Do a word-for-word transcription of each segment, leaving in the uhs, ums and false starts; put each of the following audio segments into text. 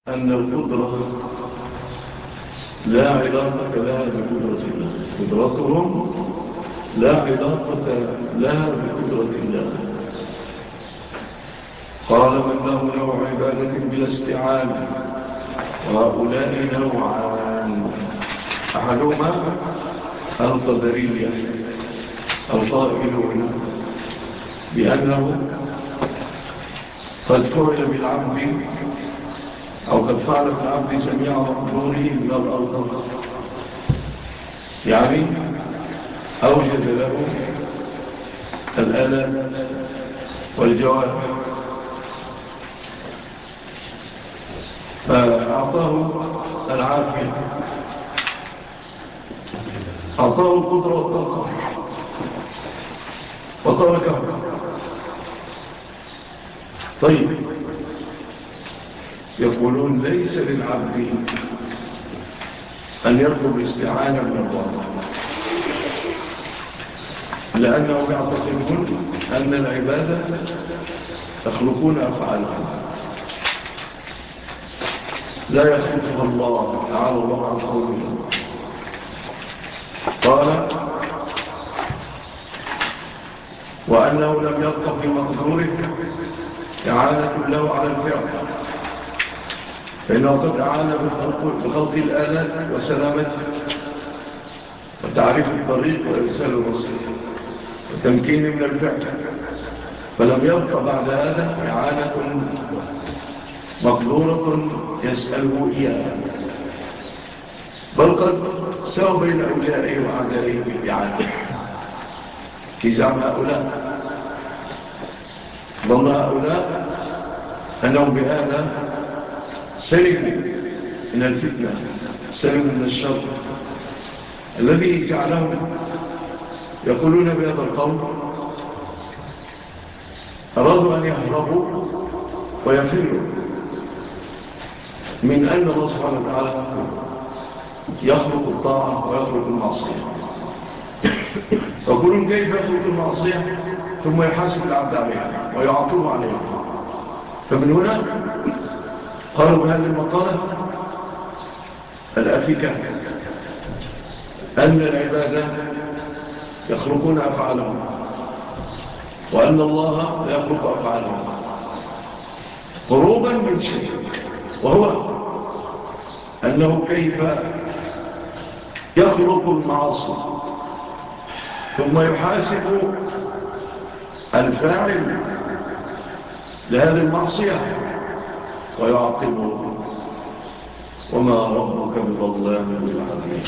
أن القدرة لا علاقة لها بقدرة الله. قدرتهم لا علاقة لها بقدرة الله. قال من له نوع عبادة بلا استعانة، وهؤلاء نوعان: أحدهما القدرية القائلون بأنه قد فعل بالعبد أو قد فعل بالعبد جميع مقدوره من الأرض، يعني أوجد له الآلات والجوارح، فأعطاه العافية، أعطاه القدرة والطاقة وتركه. طيب، يقولون ليس للعبد أن يطلب استعانة من الله، لأنهم يعتقدون أن العبادة يخلقون أفعالهم لا يخلقها الله تعالى الله عن قوله. قال وأنه لم يبق في مقدوره إعانة له على الفعل، فإنه قد أعان بخلق الآلات وسلامته وتعريف الطريق وإرسال الرسل وتمكين من الفعل، فلم يبق بعد هذا إعانة مقدورة يسأله إياها، بل قد سوى بين أوليائه وأعدائه بالإعانة كزعم هؤلاء. ظن هؤلاء أنهم بهذا سلموا من الفتنة، سلموا من الشر الذي جعلهم يقولون بهذا القول. أرادوا أن يهربوا ويفروا من أن الله سبحانه وتعالى يخلق الطاعة ويخلق المعصية. يقولون كيف يخلق المعصية ثم يحاسب العبد عليها ويعاقبه عليها؟ فمن هنا قالوا بهذه المقالة الأفكة أن العبادة يخلقون أفعالهم، وأن الله لا يخلق أفعالهم، هروبا من شيء، وهو أنه كيف يخلق المعاصي ثم يحاسب الفاعل لهذه المعصية ويعاقبه، وما ربك بظلام للعبيد.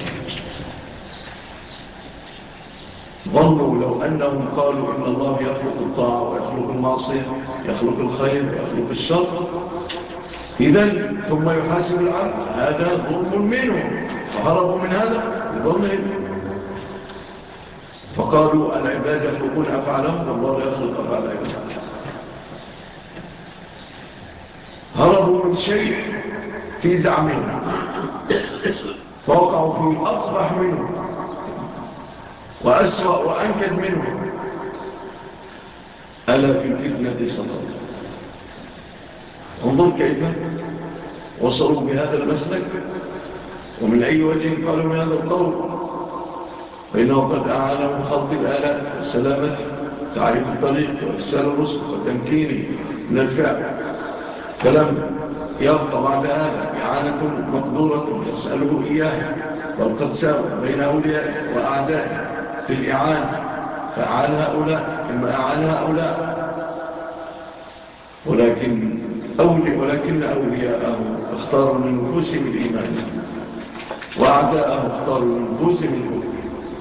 ظنوا لو أنهم قالوا إن الله يخلق الطاعة ويخلق المعصية، يخلق الخير ويخلق الشر، إذن ثم يحاسب العبد، هذا ظلم منهم، فهربوا من هذا بظلهم، فقالوا العباد يخلقون أفعالهم والله لا يخلق أفعال العباد. هربوا من شيء في زعمهم فوقعوا في أقبح منه وأسوأ وأنكد منه. ألا في الفتنة سقط. انظر كيف وصلوا بهذا المسلك، ومن أي وجه قالوا من هذا القول، فإنه قد أعانوا خلق الآلات والسلامة، تعريف الطريق وإرسال الرسل وتمكينه من الفعل، فلم يبقى بعد هذا إعانة مقدورة يسأله إياه، بل قد ساوى بين أولياء وأعداء في الإعانة، فأعان هؤلاء ثم أعان هؤلاء، ولكن أولي ولكن أولياءه اختاروا لنفوسهم الإيمان، وأعداءه اختاروا لنفوسهم الكفر،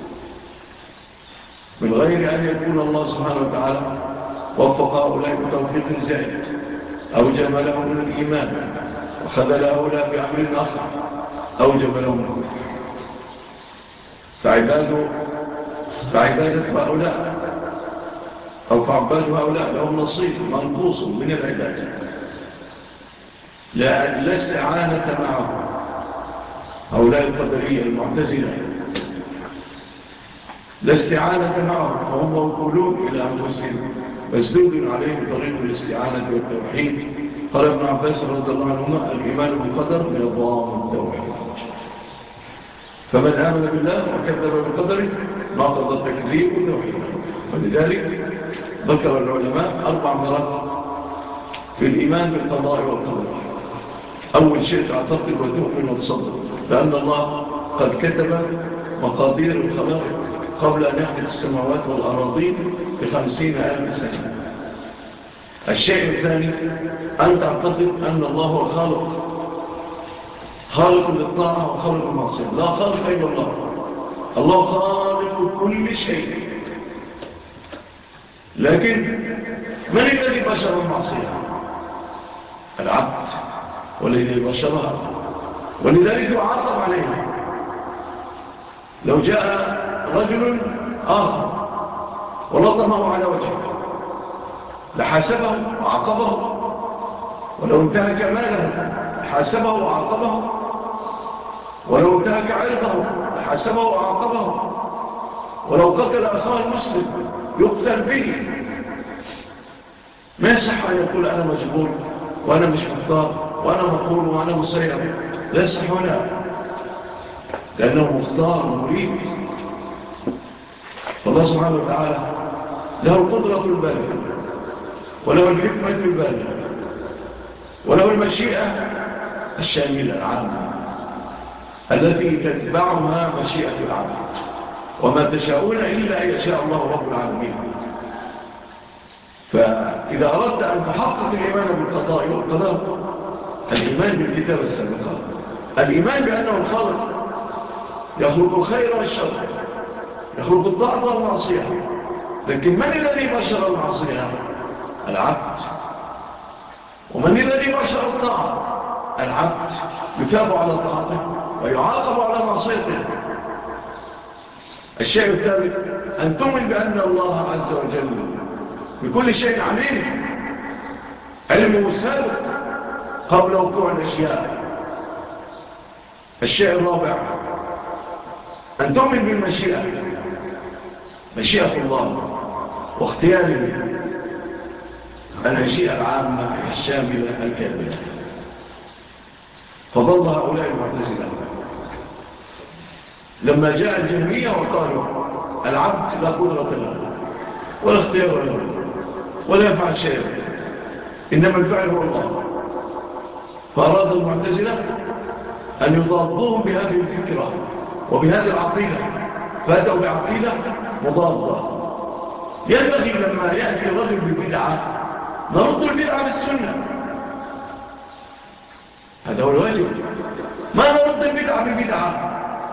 من غير أن يكون الله سبحانه وتعالى وفق هؤلاء بتوفيق زائد أوجب لهم من الإيمان، وخذل هؤلاء بأمر آخر أوجب لهم الكفر. فعباده فعبادة هؤلاء أو فعباد هؤلاء لهم نصيب منقوص من العبادة، لا, لا استعانة معهم. هؤلاء القدرية المعتزلة لا استعانة معهم، فهم موكولون إلى أنفسهم، مسدود عليهم طريق الاستعانة والتوحيد قال ابن عباس رضي الله عنهما: الإيمان بالقدر نظام التوحيد. فمن آمن بالله وكذب بالقدر نقض التكذيب توحيدا. ولذلك ذكر العلماء أربع مرات في الإيمان بالقضاء والقدر. أول شيء تعتقد وتؤمن وتصدق لأن الله قد كتب مقادير الخلائق قبل أن يخلق السماوات والأراضين بخمسين ألف سنة. الشيء الثاني أن تعتقد أن الله هو الخالق، خالق للطاعة وخالق المعصية. لا خالق إلا الله، الله خالق كل شيء. لكن من الذي بشر المعصية؟ العبد، والذي بشرها، ولذلك يعاقب عليها. لو جاء رجل آخر ولطمه على وجهه لحاسبه وعاقبه، ولو انتهك ماله حاسبه وعاقبه، ولو انتهك عرضه حاسبه وعاقبه، ولو قتل أخاه المسلم يقتل به. ما يصح أن يقول أنا مجبور وأنا مش مختار وأنا مقهور وأنا مسير. لا يصح ولا، لأنه مختار مريد. فالله سبحانه وتعالى له القدرة البالغة، وله الحكمة البالغة، وله المشيئة الشاملة العامة التي تتبعها مشيئة العبد. وما تشاءون إلا أن يشاء الله رب العالمين. فإذا أردت أن تحقق الإيمان بالقضاء والقدر، الإيمان بالكتاب السابقة، الإيمان بأنه الخالق يخلق الخير والشر، يخلق الطاعة والمعصية. لكن من الذي بشر المعصية؟ العبد. ومن الذي بشر الطاعة؟ العبد، يثاب على طاعته ويعاقب على معصيته. الشيء الثالث أن تؤمن بأن الله عز وجل بكل شيء عليم، علمه سابق قبل وقوع الأشياء. الشيء الرابع أن تؤمن بالمشيئة، مشيئة الله واختياره، المشيئة العامة الشاملة الكاملة. فضل هؤلاء المعتزلة لما جاء الجهمية وقالوا العبد لا قدرة له ولا اختيار له ولا يفعل شيء، إنما الفعل هو الله. فأراد المعتزلة أن يضادوهم بهذه الفكرة وبهذه العقيدة، فأتوا بعقيدة مضادة. ينبغي لما يأتي رجل ببدعة نرد البدعة بالسنة، هذا هو الواجب. ما نرد البدعة ببدعة.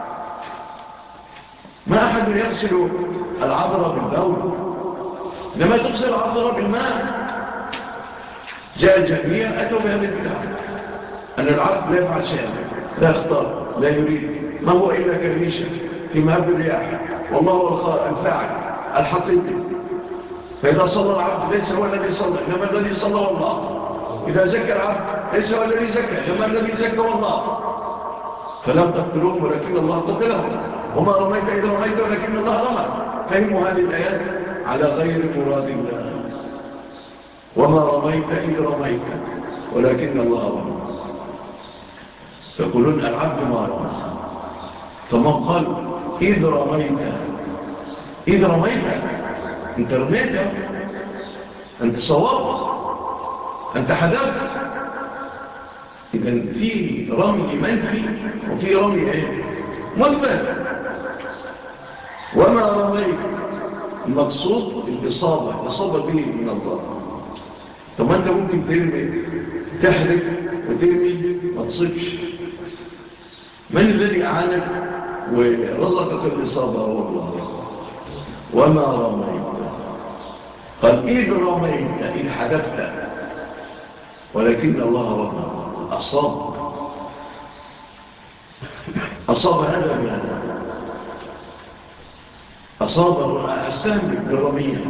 ما أحد يغسل العذرة بالبول، لما تغسل العذرة بالماء. جاء الجهمية أتوا بهذه البدعة، أن العبد لا يفعل شيئا، لا يختار، لا يريد، ما هو إلا كريشة في مهب الرياح، والله هو الفاعل الحقيقي. فإذا صلى العبد ليس هو الذي صلى، إنما الذي صلى والله. إذا زكى العبد ليس هو الذي زكى، إنما الذي زكى والله. فلم تقتلوهم ولكن الله قتلهم، وما رميت إذ رميت ولكن الله رمى. فهموا هذه الآيات على غير مراد الله. وما رميت إذ رميت ولكن الله رمى. يقولون العبد ما رمى، فما قال إذ رميت، إذ رميت أنت رميت، أنت صوابت، أنت حذفت. إذن في رمي منفي وفي رمي إيه؟ مثبت. وما رميت المقصود الإصابة، الإصابة به من الله. طب أنت ممكن ترمي، تحذف وترمي ما تصبش. من الذي أعانك ورزقك الإصابة؟ هو الله. وما رميت، قال إذ رميت، إذ حدثت، ولكن الله رمى، أصاب. أصاب هذا بهذا، أصاب السهم بالرمية.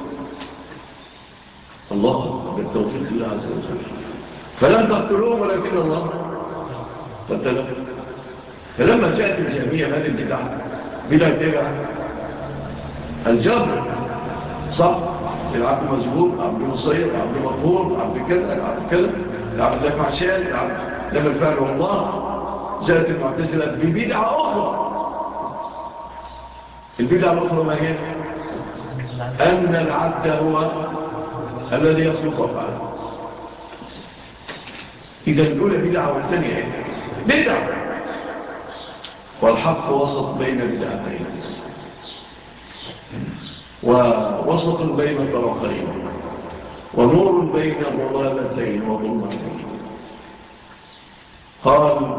الله بالتوفيق الله عز وجل. فلم تقتلوهم ولكن الله قتلهم. فلما جاءت الجهمية هذه البدعة، بدعة إيه؟ الجبر، صح؟ العبد مجبور، عبد مصير، عبد مقهور، عبد كذا، عبد كذا. العبد لك عشان لما فعله الله. جاءت المعتزلة ببدعة أخرى. البدعة الأخرى ما هي؟ أن العبد هو الذي يخلق أفعاله. إذا الأولى بدعة والثانية إيه؟ بدعة. والحق وسط بين بدعتين ووسط بين طرفين ونور بين ضلالتين وظلمتين. قال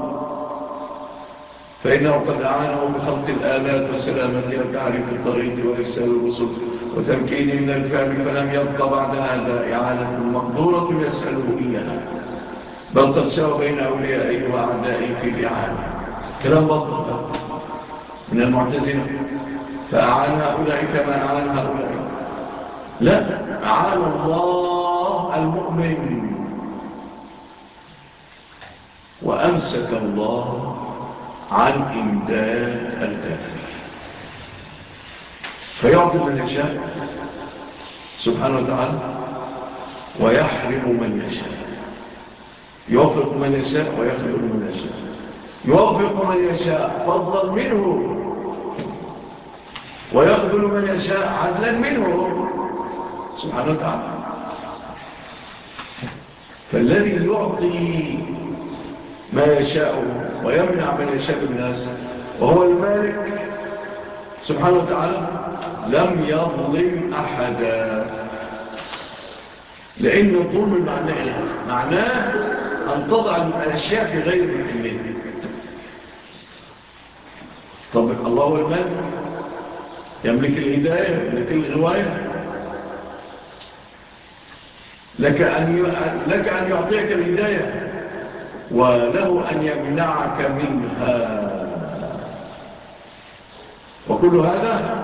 فإنه قد أعانه بخلق الآلات وسلامتها تعريف الطريق وإرسال الرسل وتمكين من الفعل، فلم يبقى بعد هذا إعانة مقدورة يسأله إياها، بل قد سوى بين أوليائه وأعدائه في الإعانة. كلام بطل من المعتزلة. فأعان هؤلاء كما أعان هؤلاء؟ لا، أعان الله المؤمن وأمسك الله عن إمداد الكافر، فيعطي من يشاء سبحانه وتعالى ويحرم من يشاء، يوفق من يشاء ويخذل من يشاء، يوفق من يشاء فضلا منه ويخذل من يشاء عدلا منه سبحانه وتعالى. فالذي يعطي ما يشاء ويمنع من يشاء الناس وهو المالك سبحانه وتعالى لم يظلم أحدا. لأن الظلم معناه إيه؟ معناه أن تضع الأشياء في غير محلها. طب الله هو المالك، يملك الهداية، يملك الغواية، لك أن لك أن يعطيك الهداية وله أن يمنعك منها. وكل هذا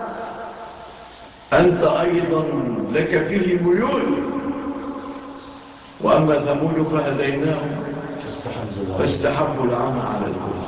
أنت أيضا لك فيه ميول. وأما ثمود فهديناهم فاستحبوا العمى على الهدى.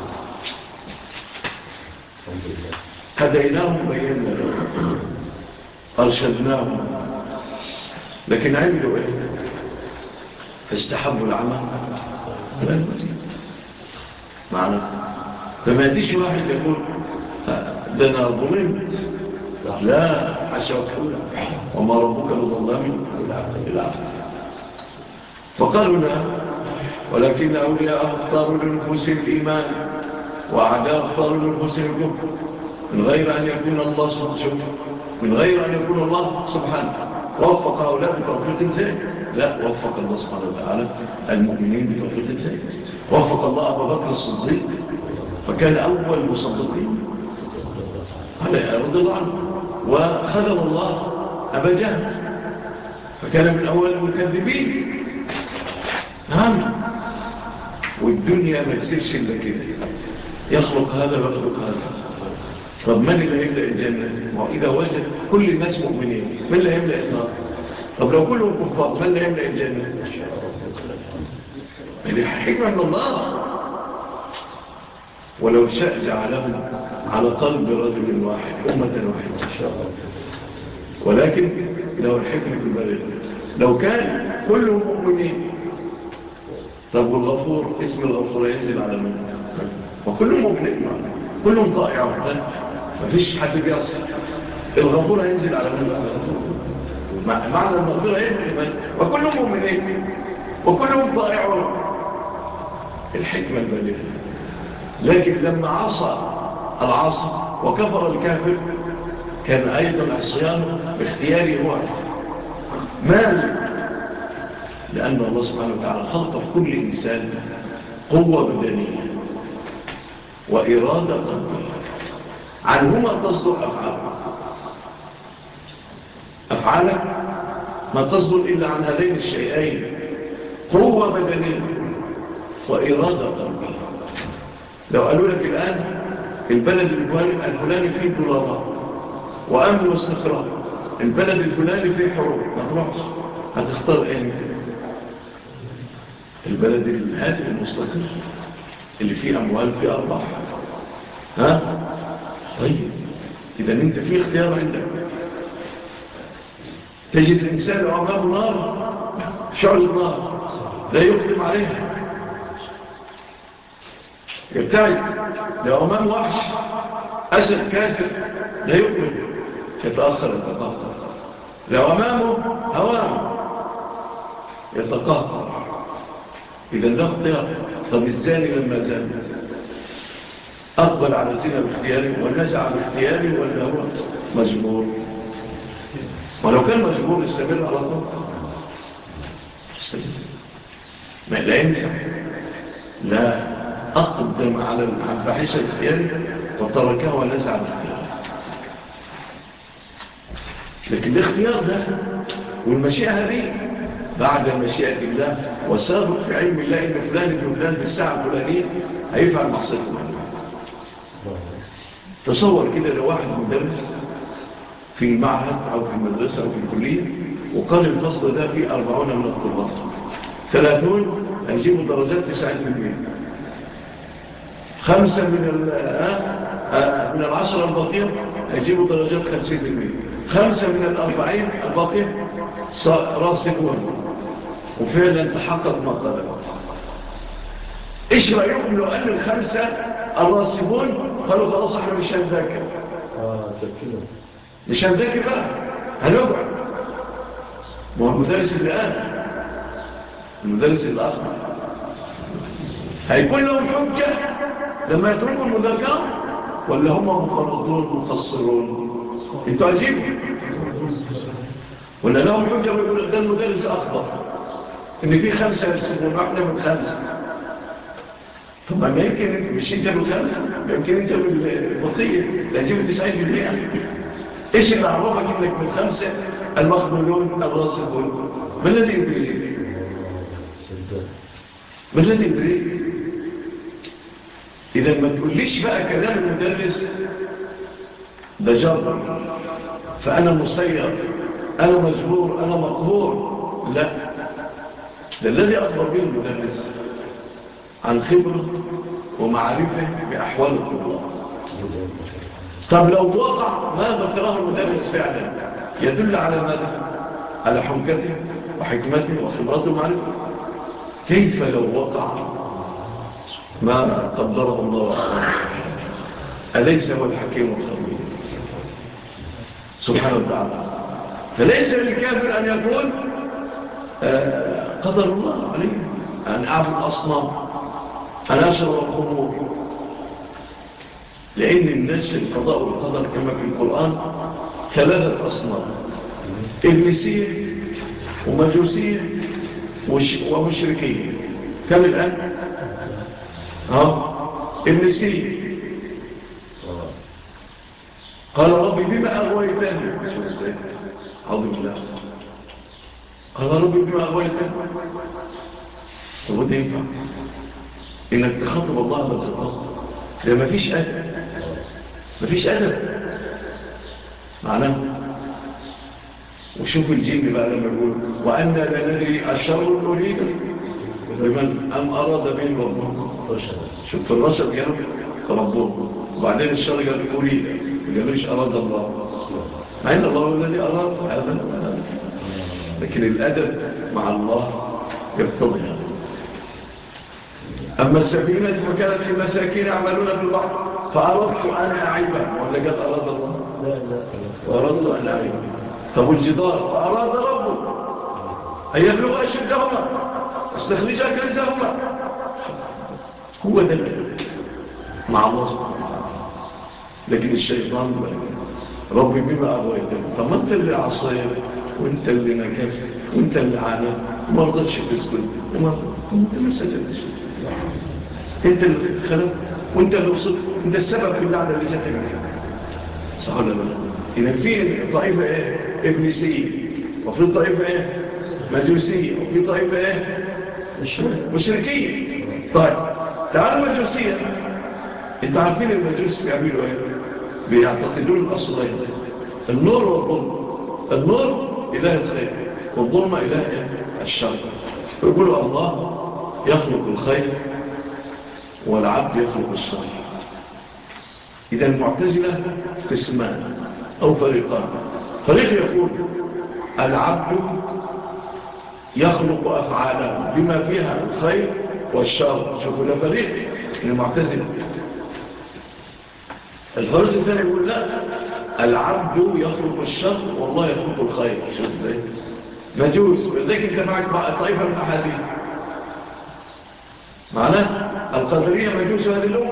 هديناهم بينا أرشدناهم، لكن عملوا إيه؟ فاستحبوا العمى على الهدى. معنى فما يديش واحد يقول ده أنا ظلمت، لا حاشا وكلا، وما ربك بظلام للعبد. فقالوا لا، ولكن أولياء اختاروا لنفوسهم الإيمان وأعداء اختاروا لنفوسهم الكفر، من غير أن يكون الله سبحانه من غير أن يكون الله سبحانه وفق هؤلاء بتوفيق زائد. لا، وفق الله سبحانه وتعالى المؤمنين بتوفيق زائد. وفق الله أبا بكر الصديق فكان أول مصدقين رضي الله عنه، وخذل الله أبا جهل فكان من أول المكذبين. نعم. والدنيا ما تسيرش إلا كده، يخلق هذا ويخلق هذا. طب من اللي هيملأ الجنة؟ وإذا وجد كل الناس مؤمنين من اللي هيملأ النار؟ طب لو كلهم كفار من اللي هيملأ الجنة؟ هذه حكمة من الله. ولو شاء جعلهم على قلب رجل واحد أمة واحدة إن شاء الله، ولكن لو الحكمة البالغة لو كان كلهم مؤمنين. طب والغفور، اسم الغفور ينزل على من؟ وكلهم مؤمنين، كلهم طائعون، ما فيش حد بيصل. الغفور ينزل على من؟ معنى المغفرة ايه؟ وكلهم مؤمنين وكلهم طائعون، الحكمة البالغة. لكن لما عصى العاصي وكفر الكافر كان أيضا عصيانه باختياره هو مال، لأن الله سبحانه وتعالى خلق في كل إنسان قوة بدنية وإرادة قلبية، عنهما تصدر أفعالك. أفعالك ما تصدر إلا عن هذين الشيئين، قوة بدنية وإرادة قلبية. لو قالوا لك الآن البلد الفلاني فيه ضربات وأمن واستقرار، البلد الفلاني فيه حروب، ما تروحش، هتختار ايه؟ البلد الهادئ المستقر اللي فيه أموال فيه أرباح. ها؟ طيب إذا أنت فيه اختيار عندك. تجد الإنسان أمامه نار، شعل النار، لا يقدم عليها يبتعد. لو أمام وحش أسد كاسر لا يقبل يتأخر يتقهقر. لو أمامه هوام يتقهقر. إذا له اختيار. طب الزاني لما زان أقبل على الزنا باختياره ونزع باختياره ولا هو مجبور؟ ولو كان مجبور يستمر على طول ما لا ينزع. لا أقدم على الفاحشة باختياره وتركها ونزع باختياره. لكن الاختيار ده والمشيئة هذه بعد مشيئة الله وسابق في علم الله إن فلان ابن فلان في الساعة الفلانية هيفعل معصية فلانية. تصور كده لو واحد مدرس في المعهد أو في المدرسة أو في الكلية وقال الفصل ده فيه أربعون من الطلاب، ثلاثون هيجيبوا درجات تسعين بالمئة، خمسة من من العشرة الباقية هيجيبوا درجات خمسين بالمئة، خمسة من الأربعين الباقية راسبون. وفعلا تحقق ما قاله. إيش رأيكم لو أن الخمسة الراسبون قالوا خلاص احنا مش هنذاكر اه تذكر مش هنذاكر بقى هنقعد؟ ما هو المدرس اللي قال المدرس اللي أخبر هيكون لهم حجة لما يتركوا المذاكرة ولا هم مفرطون مقصرون؟ انتوا عجيبوا. ولا لهم حجة ويقول ده المدرس أخبر ان في خمسة يرسبون واحنا من خمسة. طب ما يمكن مش انت من خمسة، يمكن انت من البقية لا تجيب تسعين بالمئة. ايش اللي عرفك انك من خمسة المقبولون الراسبون؟ ما الذي يدريك؟ ما الذي يدريك؟ إذا ما تقوليش بقى كلام المدرس ده جبر فأنا مسير أنا مجبور أنا مقبور. لا، ده الذي أخبر به المدرس عن خبرة ومعرفة بأحوال الطلاب. طب لو وقع ما ذكره المدرس فعلا يدل على ماذا؟ على حمكته وحكمته وخبرته ومعرفته. كيف لو وقع ما قدره الله وعلمه؟ أليس هو الحكيم الخبير سبحانه وتعالى؟ فليس للكافر أن يقول آه قدر الله عليه أن أعبد أصنام أن أشرب الخمور. لأن الناس في القضاء والقدر كما في القرآن ثلاثة أصنام: إبليسية ومجوسية ومشركية. كم الآن؟ ها إبليسية قال ربي بما أغويتني. شوف ازاي عظيم الله. قال ربي بما أغويتني. طب وده ينفع إنك تخاطب الله بالخطاب؟ ده مفيش أدب، مفيش أدب معناه. وشوف الجن بقى لما يقولوا وأنا لا ندري الشر أريد بمن أم أراد به ربهم. شوف في الرشد قالوا ربهم وبعدين الشر قال أريد ما قالوش أراد الله، مع أن الله هو الذي أراد هذا. لكن الأدب مع الله يقتضي هذا. أما السفينة فكانت في مساكين يعملون في البحر فأردت أن أعيبها. ولا قال أراد الله؟ لا لا وأردت أن أعيبها. طب الجدار فأراد ربه أن يبلغ أشدهما استخرج كنزهما. هو ده مع الله سبحانه وتعالى. لكن الشيطان بقى ربي بما أغويتني. طب ما أنت اللي عصيت وأنت اللي نكفت وأنت اللي عانت وما رضتش تسكت وما أنت ما سجدتش، أنت اللي خلقت وأنت اللي وصلت، أنت السبب في اللعنة اللي جاتك دي. صح ولا لا؟ إذا في طائفة إيه؟ إبليسية، وفي طائفة إيه؟ مجوسية، وفي طائفة إيه؟ مشركية. طيب تعالوا مجوسية. أنت عارفين المجوس بيعملوا إيه؟ بيعتقدون الأصلين النور والظلم. النور إله الخير والظلم إله الشر. يقولوا الله يخلق الخير والعبد يخلق الشر. إذا المعتزلة قسمان أو فريقان. فريق يقول العبد يخلق أفعاله بما فيها الخير والشر. شوفوا ده فريق من المعتزلة. الفريق الثاني يقول لا، العبد يخلق الشر والله يخلق الخير. شوف ازاي مجوس. لذلك انت معك طائفة من الأحاديث معناه القدرية مجوس هذه الأمة.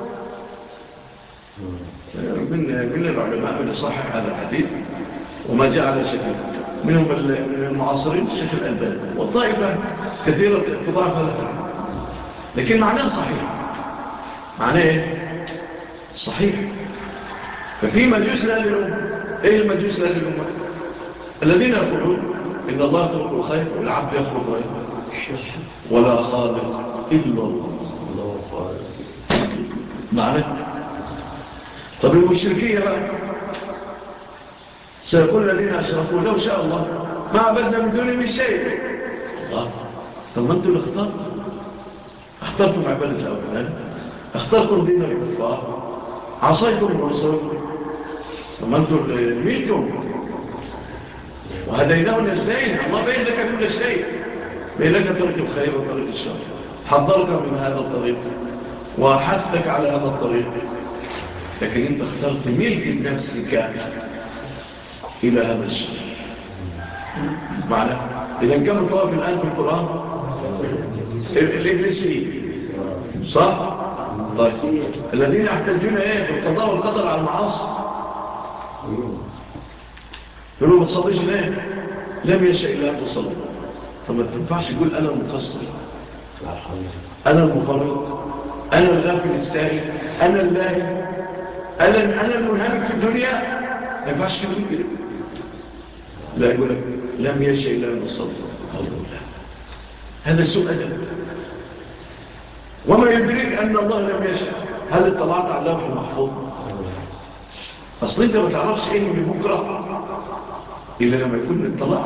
من من العلماء من صحح هذا الحديث وما جاء على شكل منهم من المعاصرين الشيخ الألباني، وطائفة كثيرة تضعف هذا الحديث، لكن معناه صحيح. معناه ايه؟ صحيح. ففي مجوس لهذه الأمة. ايه المجوس لهذه الأمة؟ الذين يقولون إن الله يخلق الخير والعبد يخلق الشر ولا خالق إلا الله. معنى طب المشركية بقى سيقول الذين أشركوا لو شاء الله ما عبدنا من دونه من شيء. الله، طب ما أنتم اخترتم اخترتم عبادة الأوثان، اخترتم دين الكفار، عصيتم الرسل، طب ما أنتم ميتم وهديناه النجدين. الله بين لك كل شيء، بين لك طريق الخير وطريق الشر، حضرك من هذا الطريق وحثك على هذا الطريق، لكن انت اخترت ملك نفسك الى هذا الشر. معنى اذا كان الطواف الان في القرآن الإبليسي صح؟ طيب الذين يحتاجون ايه في القضاء والقدر على المعاصي يقولوا ما تصليش ليه؟ لم يشاء إلا أن تصلي. طب ما تنفعش يقول أنا المقصر، أنا المفرط، أنا الغافل السائل، أنا اللاهي، أنا أنا المنهمك في الدنيا. ما ينفعش تقول كده. لا، يقول لك لم يشاء إلا أن تصلي. هذا سوء أدب. وما يدريك أن الله لم يشاء؟ هل اطلعت على اللوح المحفوظ؟ أصل أنت ما تعرفش إيه من بكرة إلا لما يكون اطلعت.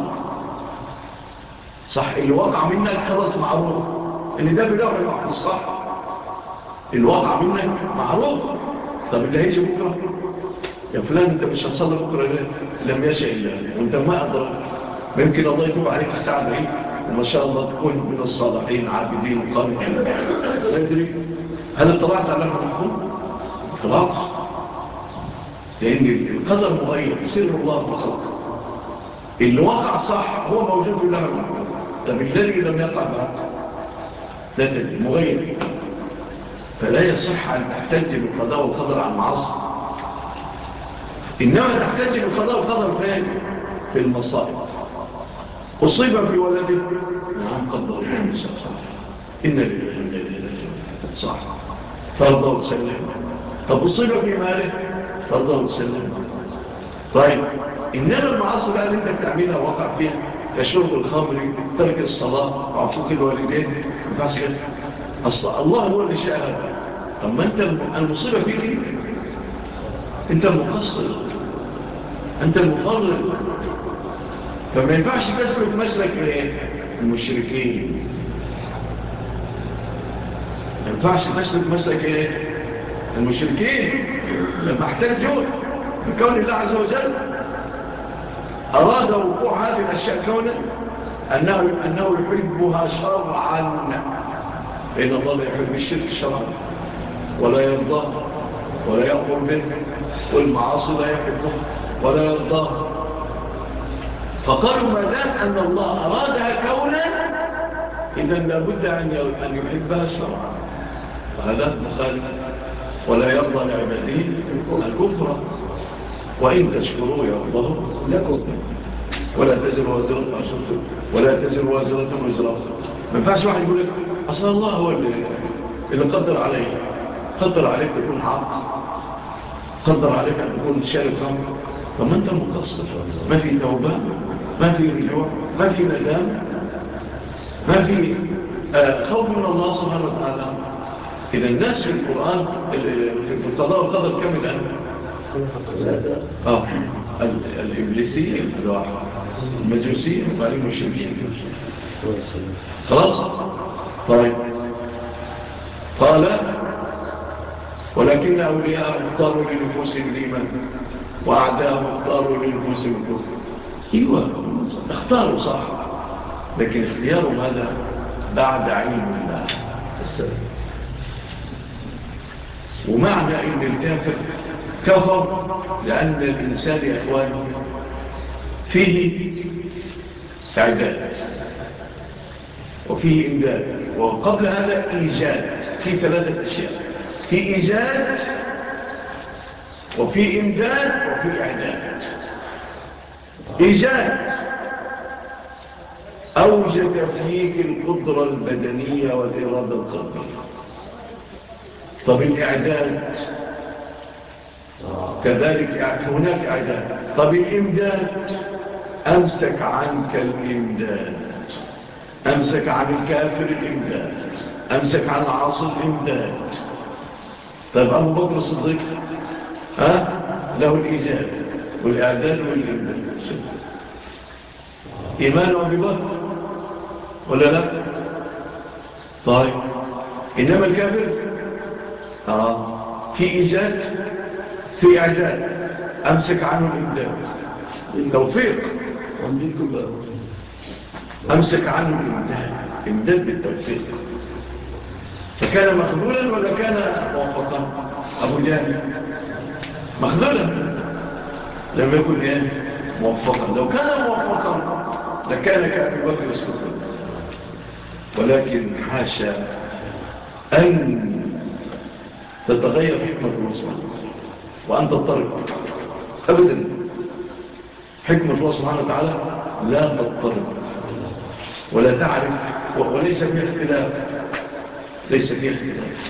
صح، اللي وقع منك خلاص معروف ان ده بلوح المحفوظ. صح، اللي وقع منك معروف. طب اللي هيجي بكره يا فلان انت مش هتصلي بكره ليه؟ لم يشاء الله، وانت ما ادرك. ممكن الله يتوب عليك الساعه دي وما شاء الله تكون من الصالحين عابدين قانتين، لا يدري. هل اطلعت على اللوح المحفوظ؟ اطلعت، لان القدر مغير، سر الله في الخلق. اللي وقع صح هو موجود في اللوح المحفوظ. طب الذي لم يقع بعد لا تجد مغير. فلا يصح أن تحتج بالقضاء والقدر عن المعاصي، إنما تحتج بالقضاء والقدر فين؟ في المصائب. أصيب في ولده نعم قدر الله صح، إن لله وإنا إليه راجعون صح، فرضه وتسلم. طب أصيب في ماله فرضه وتسلم. طيب إنما المعاصي بقى اللي أنت بتعملها وقع فيها كشرب الخمر، ترك الصلاة، وعفوك الوالدين، ما ينفعش كده. أصلا الله هو اللي شاء هذا. طب ما أنت المصيبة فيك إيه؟ أنت المقصر، أنت المفرط. فما ينفعش تسلك مسلك إيه؟ المشركين. ما ينفعش تسلك مسلك إيه؟ المشركين لما احتاجوا بكون الله عز وجل أراد وقوع هذه الأشياء كونا أنه, أنه يحبها شرعا، لأن الله لا يحب الشرك شرعا ولا يرضاه ولا يأمر به، والمعاصي لا يحبه ولا يرضاه. فقالوا ما دام أن الله أرادها كونا إذن لابد أن يحبها شرعا، وهذا مخالف. ولا يرضى لعباده الكفر وإن تشكروا يرضاه لكم ولا تزر وازرة ولا تزر وازرة وزرة. ما ينفعش واحد يقول لك أصلا الله هو اللي, اللي قدر عليك قدر عليك تكون حق، قدر عليك أن تكون شارب خمر. فما أنت مقصر، ما في توبة، ما في رجوع، ما في ندام، ما في آه خوف من الله سبحانه وتعالى. إذا الناس في القرآن في القضاء والقدر كم الآن؟ آه الإبليسية الواحد، المجوسية وبعدين المشركين. خلاص. طيب قال ولكن أولياء اختاروا لنفوسهم الإيمان وأعداءهم اختاروا لنفوسهم الكفر. ايوه اختاروا صح، لكن اختياره ماذا؟ بعد علم الله السلام. ومعنى ان الكافر كفر لأن الإنسان يا إخوان فيه إعداد وفيه إمداد، وقبل هذا إيجاد. في ثلاثة أشياء: في إيجاد وفي إمداد وفي إعداد. إيجاد أوجد فيك القدرة البدنية والإرادة القلبية. طب الإعداد كذلك هناك إعداد. طب الإمداد أمسك عنك الإمداد، أمسك عن الكافر الإمداد، أمسك عن العاصي الإمداد. طيب أبو بكر الصديق ها له الإيجاد والإعداد والإمداد. إيمان أبي بكر ولا لا؟ طيب إنما الكافر آه في إيجاد في إعداد، أمسك عنه الإمداد التوفيق، أمسك عنه الإمداد، إمداد بالتوفيق. فكان مخذولا ولا كان موفقا؟ أبو جهل مخذولا لم يكن إيه موفقا. لو كان موفقا لكان كأبي بكر الصديق، ولكن حاشا أن تتغير حكمة الله سبحانه وأن تضطرب أبدا. حكمة الله سبحانه وتعالى لا تضطرب ولا تعرف، وليس فيه اختلاف، ليس فيه اختلاف.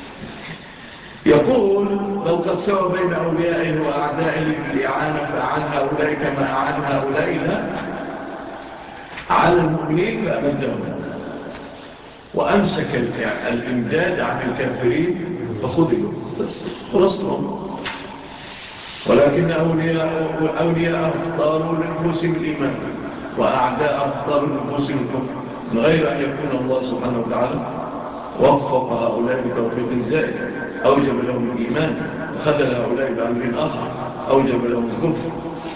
يقول: لو قد سوى بين أوليائه وأعدائه في الإعانة فأعان هؤلاء كما أعان هؤلاء لا على المؤمنين فأمدهم، وأمسك الإمداد عن الكافرين فخذلوا بس خلصتهم. ولكن أولياء أولياء اختاروا لنفوسهم الإيمان وأعداء اختاروا لنفوسهم الكفر، من غير أن يكون الله سبحانه وتعالى وفق هؤلاء بتوفيق زائد أوجب لهم الإيمان، وخذل هؤلاء بأمر آخر أوجب لهم الكفر.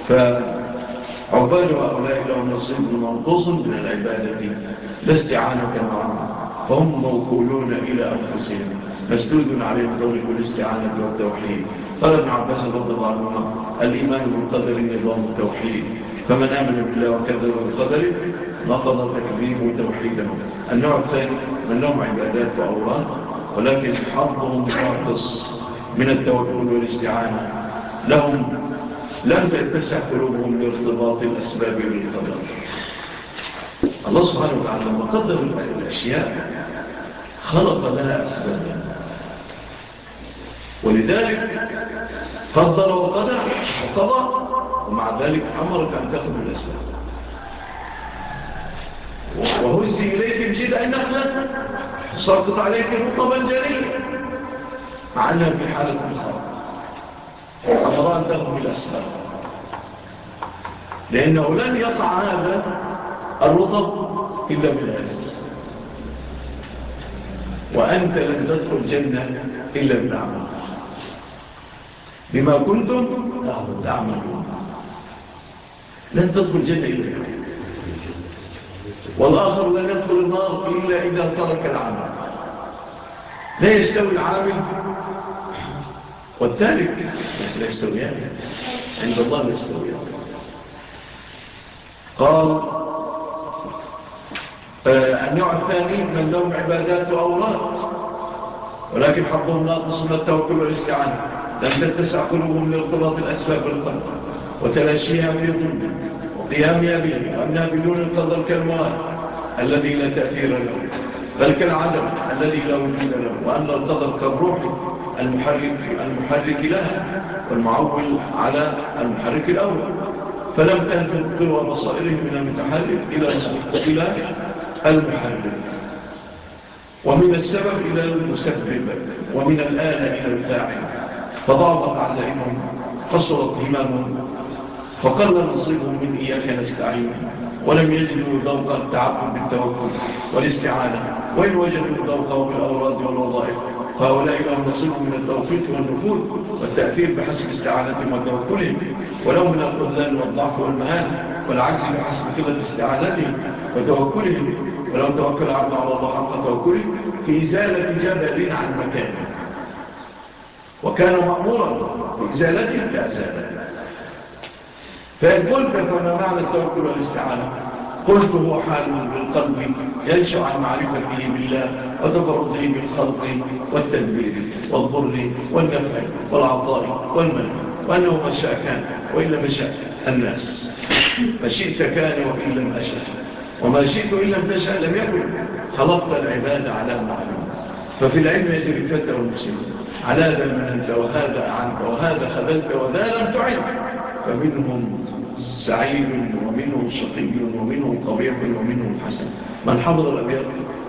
فعباد هؤلاء لهم نصيب منقوص من العبادة لا استعانة معهم، فهم موكولون إلى أنفسهم، مسدود عليهم طريق الاستعانة والتوحيد. قال ابن عباس رضي الله عنهما: الإيمان بالقدر نظام التوحيد، فمن آمن بالله وكذب بالقدر نقض تكذيبه توحيده. النوع الثاني من لهم عبادات وأوراد ولكن حظهم ناقص من التوكل والاستعانة، لهم لم تتسع قلوبهم لارتباط الأسباب بالقدر. الله سبحانه وتعالى لما قدر الأشياء خلق لها أسبابا، ولذلك قدر وقدر وقضى، ومع ذلك أمرك أن تأخذ الأسباب. وهزي إليك بجذع النخلة ساقط عليك رطبا جنيا، مع أنها في حالة الخطر. أمر أن تأخذ الأسباب، لأنه لن يقع هذا الرطب إلا بالأساس، وأنت لن تدخل الجنة إلا بالعمل بما كنتم تعملون. لن تدخل الجنة إلا بالعمل، والآخر لن يدخل النار إلا إذا ترك العمل. لا يستوي العامل والتارك، لا يستويان عند الله، لا يستويان. قال آه النوع الثاني من لهم عبادات وأوراد ولكن حظهم ناقص من التوكل والاستعانة، لم تتسع قلوبهم لارتباط الأسباب بالقلب وتلاشيها في ظلم وقيامها به، وأنها بدون القدر كالمواد الذي لا تأثير له، بل كالعدم الذي لا وجود له، وأن القدر كالروح المحرك, المحرك لها والمعول على المحرك الأول، فلم تنفذ قوى بصائره من المتحرك إلى المحرك، ومن السبب إلى المسبب، ومن الآلة إلى الفاعل، فضعفت عزائمهم، قصرت همامهم، فقل نصيبهم من إياك نستعين، ولم يجدوا ذوق التعبد بالتوكل والاستعانة، وإن وجدوا ذوقه بالأوراد والوظائف فهؤلاء لهم نصيب من التوفيق والنفوذ والتأثير بحسب استعانتهم وتوكلهم، ولهم من الخذلان والضعف والمهان والعجز بحسب قلة استعانتهم وتوكلهم، ولو توكل عبد على الله حق توكله في إزالة جبل عن مكانه وكان مأمورا بإزالته لأزالته. فإن قلت فما معنى التوكل والاستعانة؟ قلت هو حال بالقلب ينشأ عن معرفته بالله وتفرده بالخلق والتدبير والضر والنفع والعطاء والمنع، وأنه ما شاء كان وإلا ما شاء الناس، ما شئت كان وإن لم أشاء، وما شئت إن لم تشاء لم يكن. خلقت العباد على معلوم، ففي العلم يجري الفتى والمسلم، على ذا مننت وهذا أعنت وهذا خذلت وذا لم تعد، فمنهم سعيد ومنهم شقي ومنهم قبيح ومنهم حسن. من حضر الأبيات؟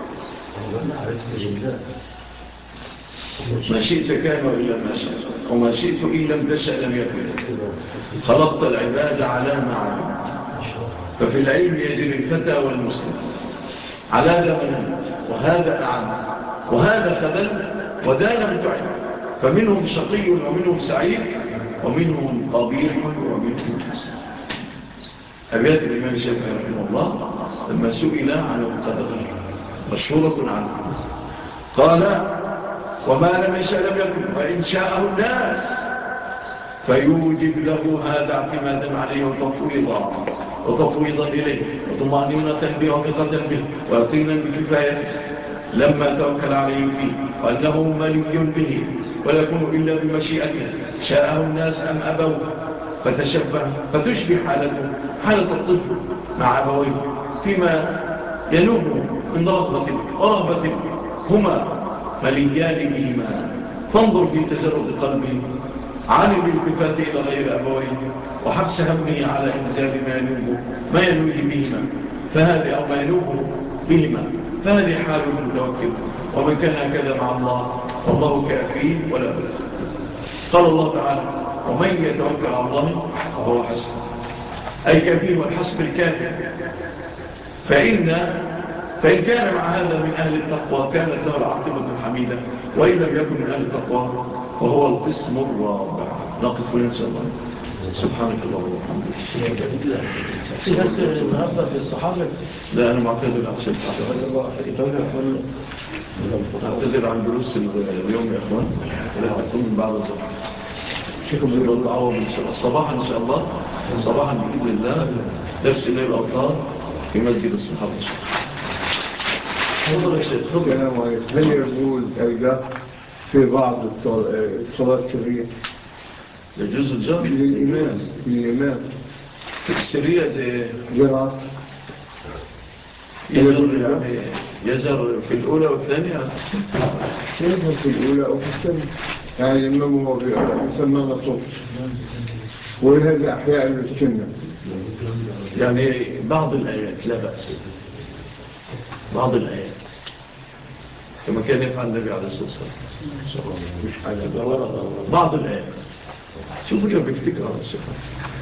ما شئت كان وإلا ما شاء، وما شئت إن لم تشأ لم يكن. خلقت العباد على معلوم، ففي العلم يجري الفتى والمسلم، على ذا مننت وهذا أعنت وهذا خذلت وذا لم تعد، فمنهم شقي ومنهم سعيد ومنهم قبيح ومنهم حسن. أبيات الإمام الشافعي رحمه الله لما سئل عن القدر مشهورة عنه قال: وما لم يشاء لم يكن، وإن شاءه الناس فيوجب له هذا اعتمادا عليه وتفويضا وتفويضا إليه وطمأنينة به وثقة به ويقينا بكفايته لما توكل عليه فيه، وأنه ملي به ولا يكون إلا بمشيئته، شاءه الناس أم أبوه، فتشبه فتشبه حالته حالة الطفل مع أبويه فيما ينوبه من رغبة ورغبة هما مليان بهما. فانظر في تجرد قلبه عن الالتفات إلى غير أبويه وحبس همه على إنزال ما ينوبه ما ينويه بهما، فهذه أو ما ينوبه بهما، فهذه حال المتوكل. ومن كان هكذا مع الله والله كافيه ولا بد. قال الله تعالى: ومن يتوكل على الله فهو حسبه، أي كافيه والحسب الكافي. فإن فإن كان مع هذا من أهل التقوى كانت له العاقبة الحميدة، وإن لم يكن من أهل التقوى فهو القسم الرابع. نقف إن شاء الله. سبحانك اللهم وبحمدك. في بس النهارده في الصحابة. لا أنا معتذر عن شيء. معتذر عن دروس اليوم يا أخوان، لا تكون من بعد الظهر. شكرا لله العوض إن شاء الله. صباحا إن شاء الله، صباحا بإذن الله درس إلى الأوطار في مسجد الصحابة. السلام عليكم. هل يقول أيضا في بعض الصلاة السرية يجوز الجهر للإمام للإمام السرية زي جهر يجر يعني يجر في الأولى والثانية، يجر في الأولى أو في الثانية، يعني الإمام هو يسمى الصوت، وهذا أحياء للسنة. يعني بعض الآيات لا بأس، بعض الآيات كما كان يفعل النبي عليه الصلاة والسلام، مش حاجة بعض الآيات. شوفوا لي بيفتكر على الشيخ